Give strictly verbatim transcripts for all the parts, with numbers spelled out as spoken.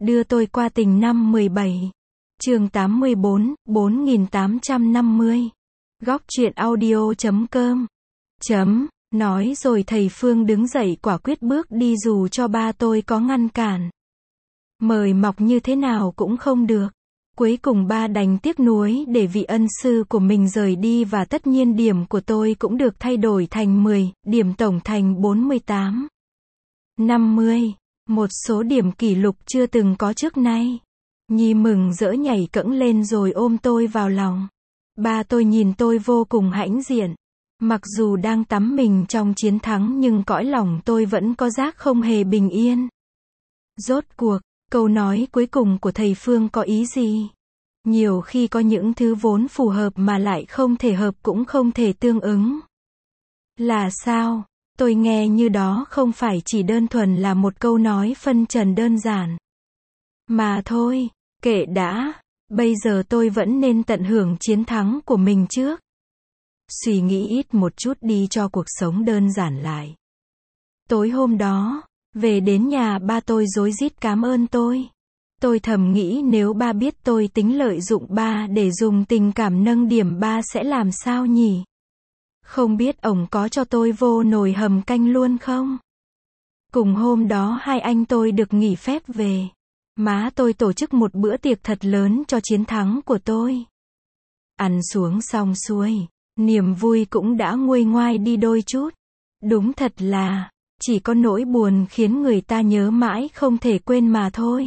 Đưa tôi qua tình năm mười bảy. Chương tám mươi bốn, bốn nghìn tám trăm năm mươi. Góc truyện audio chấm com. Chấm, nói rồi thầy Phương đứng dậy quả quyết bước đi dù cho ba tôi có ngăn cản. Mời mọc như thế nào cũng không được. Cuối cùng ba đành tiếc nuối để vị ân sư của mình rời đi và tất nhiên điểm của tôi cũng được thay đổi thành mười, điểm tổng thành bốn mươi tám. năm mươi. Một số điểm kỷ lục chưa từng có trước nay. Nhi mừng rỡ nhảy cẫng lên rồi ôm tôi vào lòng. Ba tôi nhìn tôi vô cùng hãnh diện. Mặc dù đang tắm mình trong chiến thắng nhưng cõi lòng tôi vẫn có giác không hề bình yên. Rốt cuộc, câu nói cuối cùng của thầy Phương có ý gì? Nhiều khi có những thứ vốn phù hợp mà lại không thể hợp cũng không thể tương ứng. Là sao? Tôi nghe như đó không phải chỉ đơn thuần là một câu nói phân trần đơn giản. Mà thôi, kệ đã, bây giờ tôi vẫn nên tận hưởng chiến thắng của mình trước. Suy nghĩ ít một chút đi cho cuộc sống đơn giản lại. Tối hôm đó, về đến nhà ba tôi rối rít cảm ơn tôi. Tôi thầm nghĩ nếu ba biết tôi tính lợi dụng ba để dùng tình cảm nâng điểm ba sẽ làm sao nhỉ? Không biết ổng có cho tôi vô nồi hầm canh luôn không? Cùng hôm đó hai anh tôi được nghỉ phép về. Má tôi tổ chức một bữa tiệc thật lớn cho chiến thắng của tôi. Ăn xuống xong xuôi, niềm vui cũng đã nguôi ngoai đi đôi chút. Đúng thật là, chỉ có nỗi buồn khiến người ta nhớ mãi không thể quên mà thôi.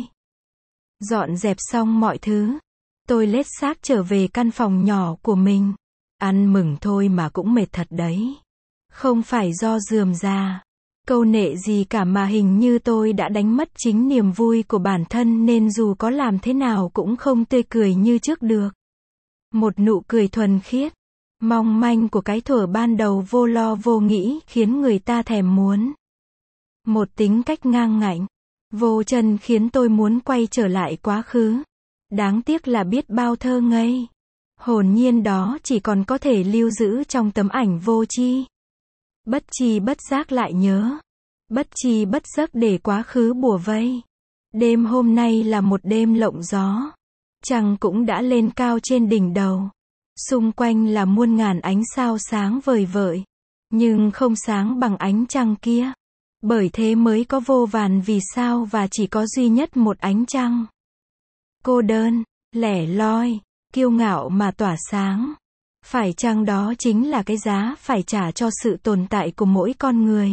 Dọn dẹp xong mọi thứ, tôi lết xác trở về căn phòng nhỏ của mình. Ăn mừng thôi mà cũng mệt thật đấy. Không phải do rườm rà, câu nệ gì cả mà hình như tôi đã đánh mất chính niềm vui của bản thân nên dù có làm thế nào cũng không tươi cười như trước được. Một nụ cười thuần khiết, mong manh của cái thuở ban đầu vô lo vô nghĩ khiến người ta thèm muốn. Một tính cách ngang ngạnh, vô chân khiến tôi muốn quay trở lại quá khứ. Đáng tiếc là biết bao thơ ngây, hồn nhiên đó chỉ còn có thể lưu giữ trong tấm ảnh vô tri. Bất tri bất giác lại nhớ, bất tri bất giác để quá khứ bủa vây. Đêm hôm nay là một đêm lộng gió. Trăng cũng đã lên cao trên đỉnh đầu. Xung quanh là muôn ngàn ánh sao sáng vời vợi. Nhưng không sáng bằng ánh trăng kia. Bởi thế mới có vô vàn vì sao và chỉ có duy nhất một ánh trăng. Cô đơn, lẻ loi, kiêu ngạo mà tỏa sáng. Phải chăng đó chính là cái giá phải trả cho sự tồn tại của mỗi con người?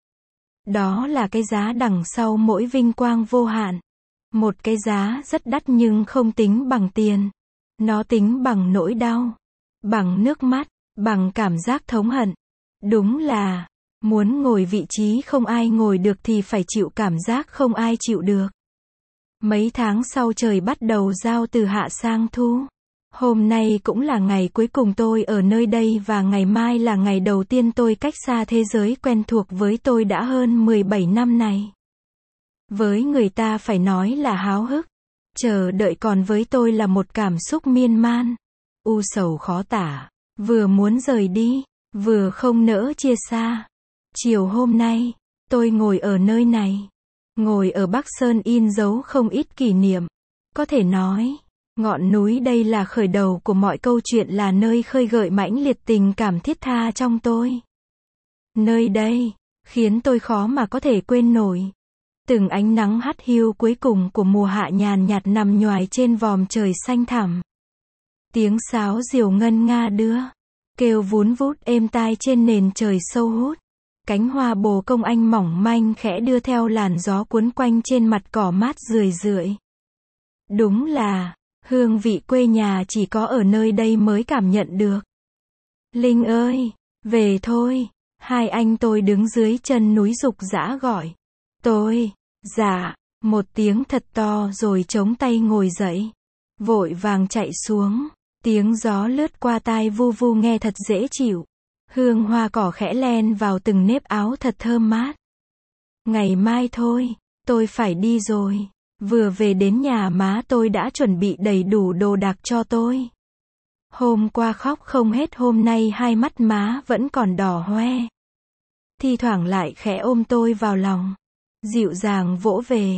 Đó là cái giá đằng sau mỗi vinh quang vô hạn. Một cái giá rất đắt nhưng không tính bằng tiền. Nó tính bằng nỗi đau, bằng nước mắt, bằng cảm giác thống hận. Đúng là, muốn ngồi vị trí không ai ngồi được thì phải chịu cảm giác không ai chịu được. Mấy tháng sau trời bắt đầu giao từ hạ sang thu. Hôm nay cũng là ngày cuối cùng tôi ở nơi đây và ngày mai là ngày đầu tiên tôi cách xa thế giới quen thuộc với tôi đã hơn mười bảy năm này. Với người ta phải nói là háo hức, chờ đợi còn với tôi là một cảm xúc miên man, u sầu khó tả, vừa muốn rời đi, vừa không nỡ chia xa. Chiều hôm nay, tôi ngồi ở nơi này, ngồi ở Bắc Sơn in dấu không ít kỷ niệm. Có thể nói, ngọn núi đây là khởi đầu của mọi câu chuyện, là nơi khơi gợi mãnh liệt tình cảm thiết tha trong tôi. Nơi đây, khiến tôi khó mà có thể quên nổi. Từng ánh nắng hắt hiu cuối cùng của mùa hạ nhàn nhạt nằm nhoài trên vòm trời xanh thẳm. Tiếng sáo diều ngân nga đưa, kêu vún vút êm tai trên nền trời sâu hút. Cánh hoa bồ công anh mỏng manh khẽ đưa theo làn gió cuốn quanh trên mặt cỏ mát rười rượi. Đúng là, hương vị quê nhà chỉ có ở nơi đây mới cảm nhận được. Linh ơi, về thôi. Hai anh tôi đứng dưới chân núi rục rã gọi. Tôi, dạ, một tiếng thật to rồi chống tay ngồi dậy. Vội vàng chạy xuống, tiếng gió lướt qua tai vu vu nghe thật dễ chịu. Hương hoa cỏ khẽ len vào từng nếp áo thật thơm mát. Ngày mai thôi, tôi phải đi rồi. Vừa về đến nhà má tôi đã chuẩn bị đầy đủ đồ đạc cho tôi. Hôm qua khóc không hết, hôm nay hai mắt má vẫn còn đỏ hoe. Thi thoảng lại khẽ ôm tôi vào lòng, dịu dàng vỗ về.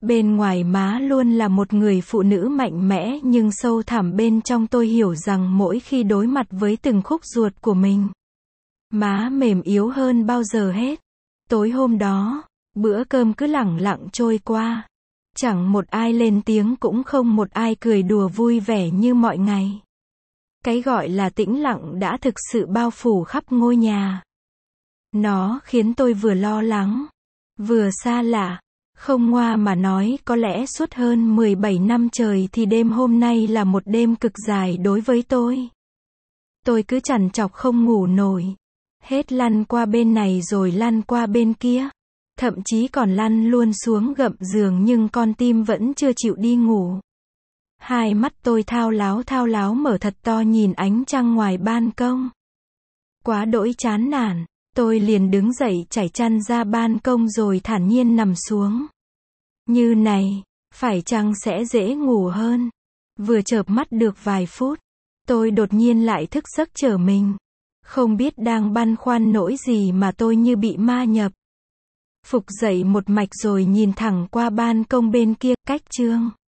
Bên ngoài má luôn là một người phụ nữ mạnh mẽ nhưng sâu thẳm bên trong tôi hiểu rằng mỗi khi đối mặt với từng khúc ruột của mình, má mềm yếu hơn bao giờ hết. Tối hôm đó, bữa cơm cứ lẳng lặng trôi qua. Chẳng một ai lên tiếng cũng không một ai cười đùa vui vẻ như mọi ngày. Cái gọi là tĩnh lặng đã thực sự bao phủ khắp ngôi nhà. Nó khiến tôi vừa lo lắng, vừa xa lạ. Không ngoa mà nói, có lẽ suốt hơn mười bảy năm trời thì đêm hôm nay là một đêm cực dài đối với tôi. Tôi cứ trằn trọc không ngủ nổi. Hết lăn qua bên này rồi lăn qua bên kia. Thậm chí còn lăn luôn xuống gầm giường nhưng con tim vẫn chưa chịu đi ngủ. Hai mắt tôi thao láo thao láo mở thật to nhìn ánh trăng ngoài ban công. Quá đỗi chán nản, tôi liền đứng dậy trải chăn ra ban công rồi thản nhiên nằm xuống. Như này, phải chăng sẽ dễ ngủ hơn? Vừa chợp mắt được vài phút, tôi đột nhiên lại thức giấc trở mình. Không biết đang băn khoăn nỗi gì mà tôi như bị ma nhập. Phục dậy một mạch rồi nhìn thẳng qua ban công bên kia, cách chương